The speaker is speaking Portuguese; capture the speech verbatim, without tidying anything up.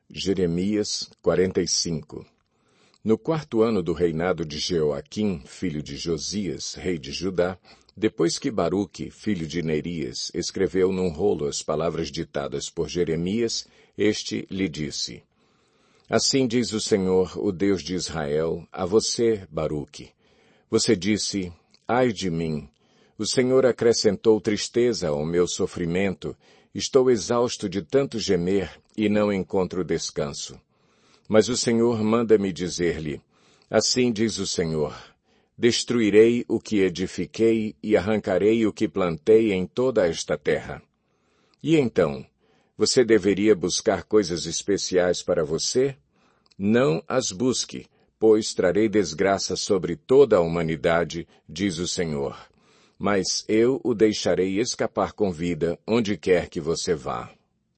Jeremias quarenta e cinco. No quarto ano do reinado de Jeoaquim, filho de Josias, rei de Judá, depois que Baruque, filho de Nerias, escreveu num rolo as palavras ditadas por Jeremias, este lhe disse: Assim diz o Senhor, o Deus de Israel, a você, Baruque. Você disse: Ai de mim! O Senhor acrescentou tristeza ao meu sofrimento. Estou exausto de tanto gemer e não encontro descanso. Mas o Senhor manda-me dizer-lhe: Assim diz o Senhor: Destruirei o que edifiquei e arrancarei o que plantei em toda esta terra. E então, você deveria buscar coisas especiais para você? Não as busque, pois trarei desgraça sobre toda a humanidade, diz o Senhor. Mas eu o deixarei escapar com vida onde quer que você vá.